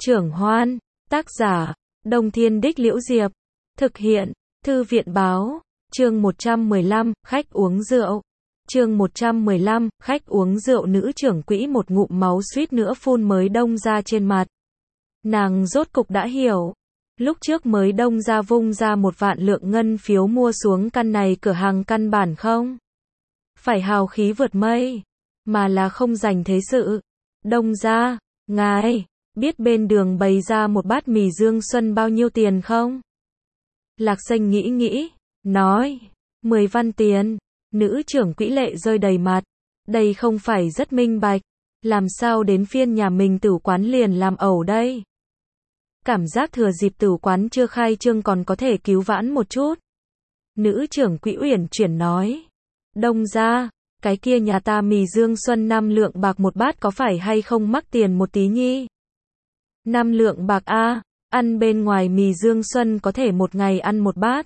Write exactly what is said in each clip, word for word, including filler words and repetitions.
Trưởng Hoan, tác giả, Đông Thiên Đích Liễu Diệp, thực hiện, Thư viện Báo, chương một trăm mười lăm, khách uống rượu. Chương một trăm mười lăm, khách uống rượu. Nữ trưởng quỹ một ngụm máu suýt nữa phun mới đông ra trên mặt. Nàng rốt cục đã hiểu. Lúc trước mới đông ra vung ra một vạn lượng ngân phiếu mua xuống căn này cửa hàng căn bản không phải hào khí vượt mây, mà là không dành thế sự. Đông ra, ngài biết bên đường bày ra một bát mì Dương Xuân bao nhiêu tiền không? Lạc Xanh nghĩ nghĩ, nói, mười văn tiền. Nữ trưởng quỹ lệ rơi đầy mặt. Đây không phải rất minh bạch. Làm sao đến phiên nhà mình tử quán liền làm ẩu đây? Cảm giác thừa dịp tử quán chưa khai trương còn có thể cứu vãn một chút. Nữ trưởng quỹ uyển chuyển nói, Đông ra, cái kia nhà ta mì Dương Xuân năm lượng bạc một bát có phải hay không mắc tiền một tí nhi? Năm lượng bạc a, ăn bên ngoài mì Dương Xuân có thể một ngày ăn một bát.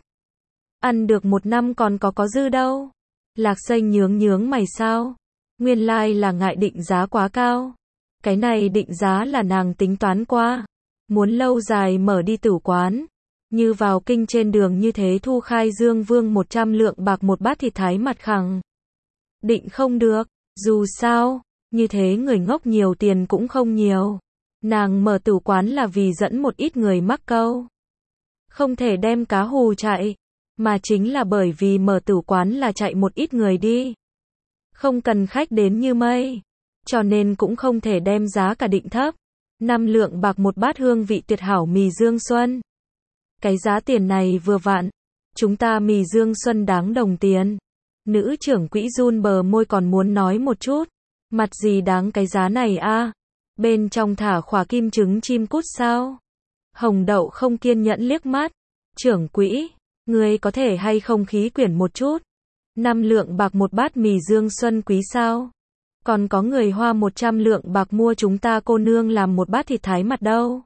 Ăn được một năm còn có có dư đâu. Lạc Xanh nhướng nhướng mày sao? Nguyên lai là ngại định giá quá cao. Cái này định giá là nàng tính toán qua. Muốn lâu dài mở đi tử quán. Như vào kinh trên đường như thế thu khai Dương Vương một trăm lượng bạc một bát thịt thái mặt khẳng định không được. Dù sao, như thế người ngốc nhiều tiền cũng không nhiều. Nàng mở tử quán là vì dẫn một ít người mắc câu. Không thể đem cá hù chạy. Mà chính là bởi vì mở tử quán là chạy một ít người đi. Không cần khách đến như mây. Cho nên cũng không thể đem giá cả định thấp. Năm lượng bạc một bát hương vị tuyệt hảo mì Dương Xuân. Cái giá tiền này vừa vặn. Chúng ta mì Dương Xuân đáng đồng tiền. Nữ trưởng quỹ run bờ môi còn muốn nói một chút. Mặt gì đáng cái giá này a? Bên trong thả khỏa kim trứng chim cút sao? Hồng Đậu không kiên nhẫn liếc mắt. Trưởng quỹ, người có thể hay không khí quyển một chút? Năm lượng bạc một bát mì Dương Xuân quý sao? Còn có người hoa một trăm lượng bạc mua chúng ta cô nương làm một bát thịt thái mặt đâu?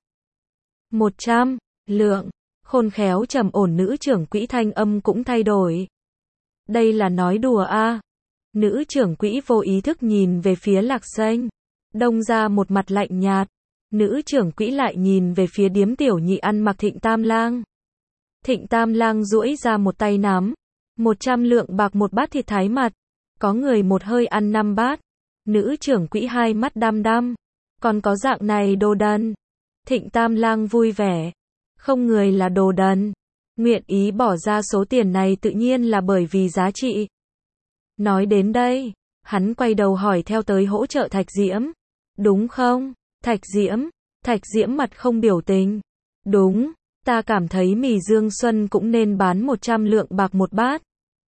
Một trăm lượng. Khôn khéo trầm ổn nữ trưởng quỹ thanh âm cũng thay đổi. Đây là nói đùa a? Nữ trưởng quỹ vô ý thức nhìn về phía Lạc Xanh. Đông ra một mặt lạnh nhạt. Nữ trưởng quỹ lại nhìn về phía điếm tiểu nhị ăn mặc Thịnh Tam Lang. Thịnh Tam Lang duỗi ra một tay nắm. Một trăm lượng bạc một bát thịt thái mặt. Có người một hơi ăn năm bát. Nữ trưởng quỹ hai mắt đăm đăm. Còn có dạng này đồ đần. Thịnh Tam Lang vui vẻ. Không người là đồ đần. Nguyện ý bỏ ra số tiền này tự nhiên là bởi vì giá trị. Nói đến đây, hắn quay đầu hỏi theo tới hỗ trợ Thạch Diễm. Đúng không? Thạch Diễm. Thạch Diễm mặt không biểu tình. Đúng, ta cảm thấy mì Dương Xuân cũng nên bán một trăm lượng bạc một bát.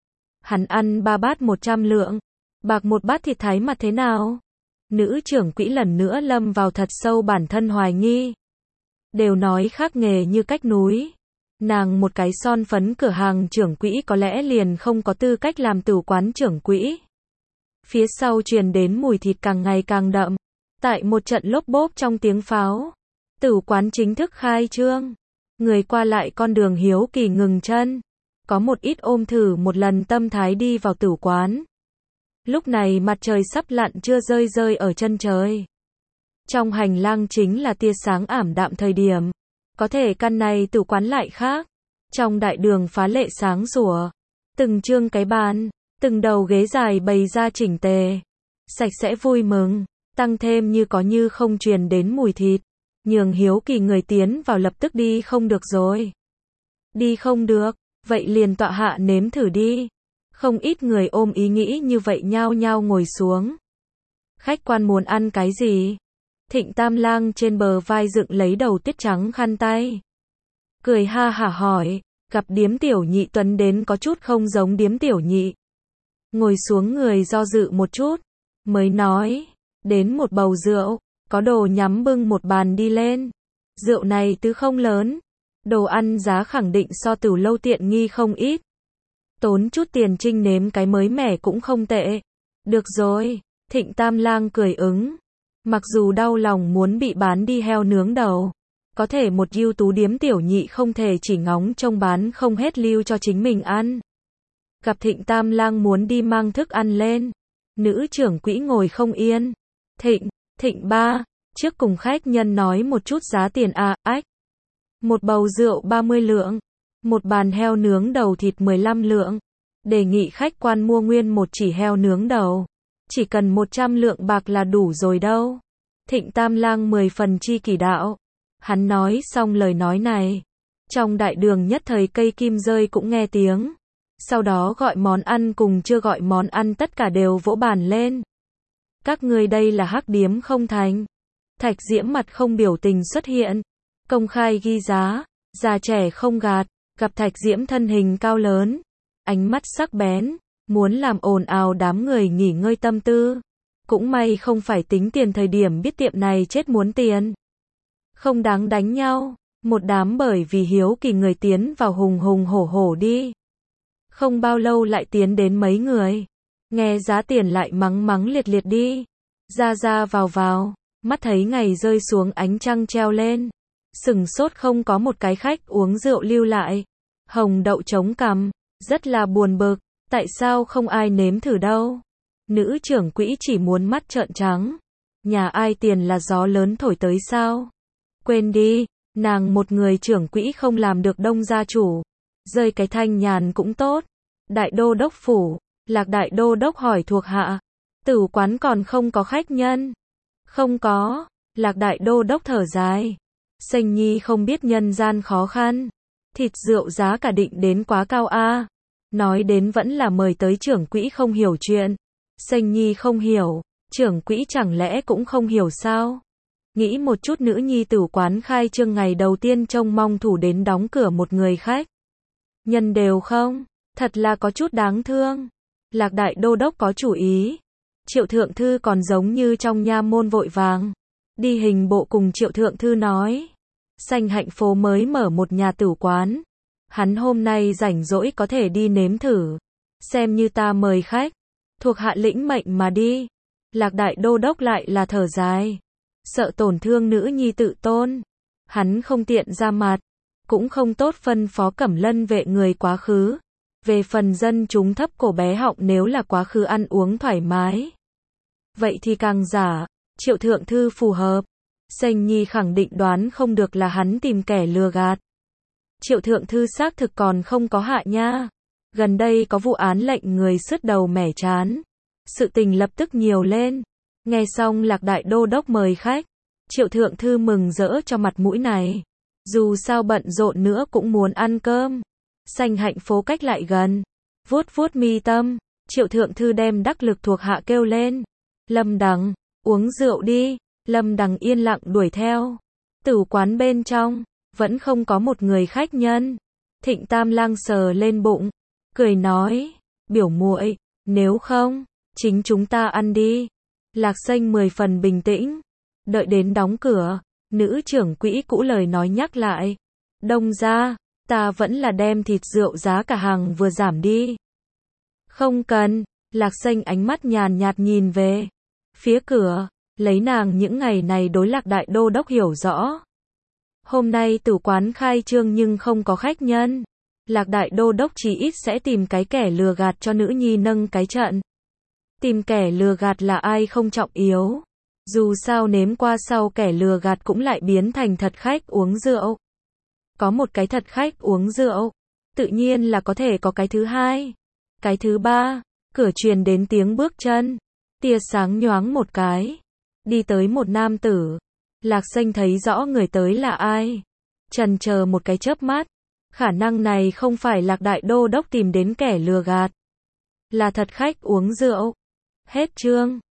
Hắn ăn ba bát một trăm lượng. Bạc một bát thịt thái mặt thế nào? Nữ trưởng quỹ lần nữa lâm vào thật sâu bản thân hoài nghi. Đều nói khác nghề như cách núi. Nàng một cái son phấn cửa hàng trưởng quỹ có lẽ liền không có tư cách làm tử quán trưởng quỹ. Phía sau truyền đến mùi thịt càng ngày càng đậm. Tại một trận lốp bốp trong tiếng pháo, tử quán chính thức khai trương. Người qua lại con đường hiếu kỳ ngừng chân. Có một ít ôm thử một lần tâm thái đi vào tử quán. Lúc này mặt trời sắp lặn chưa rơi rơi ở chân trời. Trong hành lang chính là tia sáng ảm đạm thời điểm. Có thể căn này tử quán lại khác. Trong đại đường phá lệ sáng sủa. Từng chương cái bàn, từng đầu ghế dài bày ra chỉnh tề. Sạch sẽ vui mừng. Tăng thêm như có như không truyền đến mùi thịt. Nhường hiếu kỳ người tiến vào lập tức đi không được rồi. Đi không được, vậy liền tọa hạ nếm thử đi. Không ít người ôm ý nghĩ như vậy nhao nhao ngồi xuống. Khách quan muốn ăn cái gì? Thịnh Tam Lang trên bờ vai dựng lấy đầu tuyết trắng khăn tay. Cười ha hả hỏi, gặp điếm tiểu nhị tuấn đến có chút không giống điếm tiểu nhị. Ngồi xuống người do dự một chút, mới nói, đến một bầu rượu, có đồ nhắm bưng một bàn đi lên. Rượu này tứ không lớn, đồ ăn giá khẳng định so Tử Lâu tiện nghi không ít. Tốn chút tiền trinh nếm cái mới mẻ cũng không tệ. Được rồi, Thịnh Tam Lang cười ứng. Mặc dù đau lòng muốn bị bán đi heo nướng đầu, có thể một ưu tú điếm tiểu nhị không thể chỉ ngóng trông bán không hết lưu cho chính mình ăn. Gặp Thịnh Tam Lang muốn đi mang thức ăn lên, nữ trưởng quỹ ngồi không yên. Thịnh, Thịnh ba, trước cùng khách nhân nói một chút giá tiền à, ách. Một bầu rượu ba mươi lượng, một bàn heo nướng đầu thịt mười lăm lượng. Đề nghị khách quan mua nguyên một chỉ heo nướng đầu. Chỉ cần một trăm lượng bạc là đủ rồi đâu. Thịnh Tam Lang mười phần chi kỷ đạo. Hắn nói xong lời nói này. Trong đại đường nhất thời cây kim rơi cũng nghe tiếng. Sau đó gọi món ăn cùng chưa gọi món ăn tất cả đều vỗ bàn lên. Các ngươi đây là hắc điếm không thành. Thạch Diễm mặt không biểu tình xuất hiện. Công khai ghi giá. Già trẻ không gạt. Gặp Thạch Diễm thân hình cao lớn. Ánh mắt sắc bén. Muốn làm ồn ào đám người nghỉ ngơi tâm tư. Cũng may không phải tính tiền thời điểm biết tiệm này chết muốn tiền. Không đáng đánh nhau. Một đám bởi vì hiếu kỳ người tiến vào hùng hùng hổ hổ đi. Không bao lâu lại tiến đến mấy người. Nghe giá tiền lại mắng mắng liệt liệt đi. Ra ra vào vào. Mắt thấy ngày rơi xuống ánh trăng treo lên. Sừng sốt không có một cái khách uống rượu lưu lại. Hồng Đậu chống cằm. Rất là buồn bực. Tại sao không ai nếm thử đâu? Nữ trưởng quỹ chỉ muốn mắt trợn trắng. Nhà ai tiền là gió lớn thổi tới sao? Quên đi, nàng một người trưởng quỹ không làm được đông gia chủ. Rơi cái thanh nhàn cũng tốt. Đại đô đốc phủ, Lạc đại đô đốc hỏi thuộc hạ. Tử quán còn không có khách nhân. Không có, Lạc đại đô đốc thở dài. Sanh Nhi không biết nhân gian khó khăn. Thịt rượu giá cả định đến quá cao a. Nói đến vẫn là mời tới trưởng quỹ không hiểu chuyện. Sanh Nhi không hiểu, trưởng quỹ chẳng lẽ cũng không hiểu sao? Nghĩ một chút nữ nhi tử quán khai trương ngày đầu tiên trông mong thủ đến đóng cửa một người khách. Nhân đều không, thật là có chút đáng thương. Lạc đại đô đốc có chủ ý. Triệu thượng thư còn giống như trong nha môn vội vàng. Đi hình bộ cùng triệu thượng thư nói. Sanh Hạnh phố mới mở một nhà tử quán. Hắn hôm nay rảnh rỗi có thể đi nếm thử. Xem như ta mời khách. Thuộc hạ lĩnh mệnh mà đi. Lạc đại đô đốc lại là thở dài. Sợ tổn thương nữ nhi tự tôn. Hắn không tiện ra mặt. Cũng không tốt phân phó Cẩm Lân vệ người quá khứ. Về phần dân chúng thấp cổ bé họng nếu là quá khứ ăn uống thoải mái. Vậy thì càng giả. Triệu thượng thư phù hợp. Sanh Nhi khẳng định đoán không được là hắn tìm kẻ lừa gạt. Triệu thượng thư xác thực còn không có hạ nha. Gần đây có vụ án lệnh người sứt đầu mẻ chán. Sự tình lập tức nhiều lên. Nghe xong Lạc đại đô đốc mời khách. Triệu thượng thư mừng rỡ cho mặt mũi này. Dù sao bận rộn nữa cũng muốn ăn cơm. Sanh Hạnh phố cách lại gần. Vuốt vuốt mi tâm. Triệu thượng thư đem đắc lực thuộc hạ kêu lên. Lâm Đằng, uống rượu đi. Lâm Đằng yên lặng đuổi theo. Tử quán bên trong. Vẫn không có một người khách nhân. Thịnh Tam Lang sờ lên bụng. Cười nói. Biểu muội, nếu không, chính chúng ta ăn đi. Lạc Sanh mười phần bình tĩnh. Đợi đến đóng cửa. Nữ trưởng quỹ cũ lời nói nhắc lại. Đông ra, ta vẫn là đem thịt rượu giá cả hàng vừa giảm đi. Không cần. Lạc Sanh ánh mắt nhàn nhạt nhìn về phía cửa. Lấy nàng những ngày này đối Lạc đại đô đốc hiểu rõ. Hôm nay tử quán khai trương nhưng không có khách nhân. Lạc đại đô đốc chỉ ít sẽ tìm cái kẻ lừa gạt cho nữ nhi nâng cái trận. Tìm kẻ lừa gạt là ai không trọng yếu. Dù sao nếm qua sau kẻ lừa gạt cũng lại biến thành thật khách uống rượu. Có một cái thật khách uống rượu. Tự nhiên là có thể có cái thứ hai. Cái thứ ba. Cửa truyền đến tiếng bước chân. Tia sáng nhoáng một cái. Đi tới một nam tử. Lạc Sanh thấy rõ người tới là ai. Chần chờ một cái chớp mắt. Khả năng này không phải Lạc đại đô đốc tìm đến kẻ lừa gạt. Là thật khách uống rượu. Hết chương.